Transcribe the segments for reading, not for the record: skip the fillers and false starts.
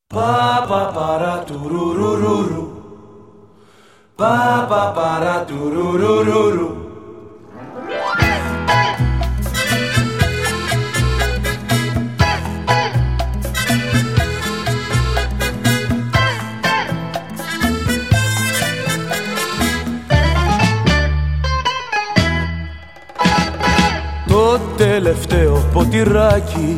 Pa pa para tururururu. Pa pa para tururururu. Το τελευταίο ποτηράκι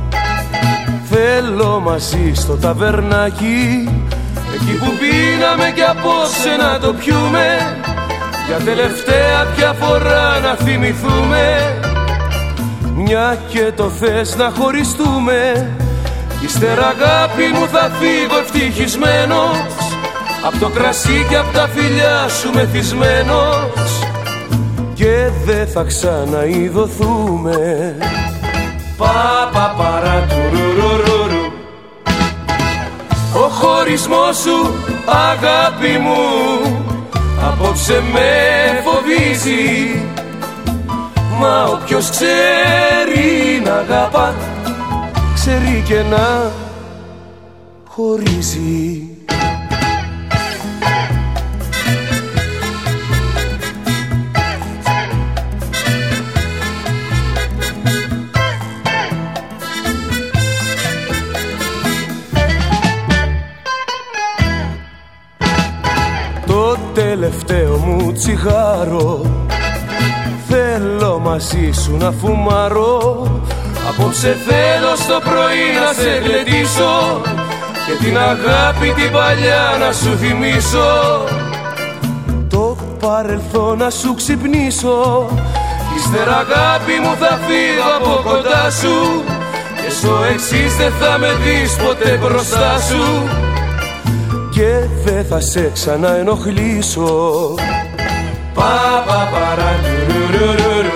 θέλω μαζί στο ταβερνάκι, εκεί που πίναμε κι απόψε να το πιούμε, για τελευταία πια φορά να θυμηθούμε. Μια και το θες να χωριστούμε, ύστερα αγάπη μου θα φύγω ευτυχισμένος, απ' το κρασί και απ' τα φιλιά σου μεθυσμένος, και δεν θα ξαναειδωθούμε. Pa pa para tururururu. Ο χωρισμός σου αγάπη μου απόψε με φοβίζει, μα όποιος ξέρει να αγαπά ξέρει και να χωρίζει. Το τελευταίο μου τσιγάρο θέλω μαζί σου να φουμάρω, απόψε θέλω στο πρωί να σε γλεντήσω και την αγάπη την παλιά να σου θυμίσω, το παρελθόν να σου ξυπνήσω, ύστερα αγάπη μου θα φύγω από κοντά σου και στο εξής δεν θα με δεις ποτέ μπροστά σου και δεν θα σε ξαναενοχλήσω. Pa pa para tururururu.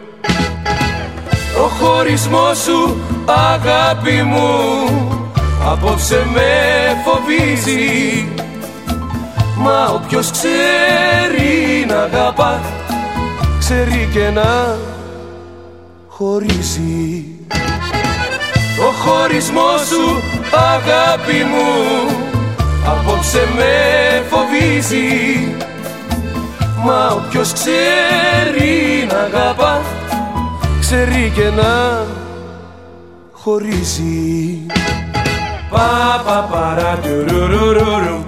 Ο χωρισμός σου αγάπη μου απόψε με φοβίζει, μα όποιος ξέρει να αγαπά ξέρει και να χωρίζει. Ο χωρισμός σου αγάπη μου απόψε με φοβίζει, μα όποιος ξέρει να αγαπά ξέρει και να χωρίζει. Pa pa para tururururu.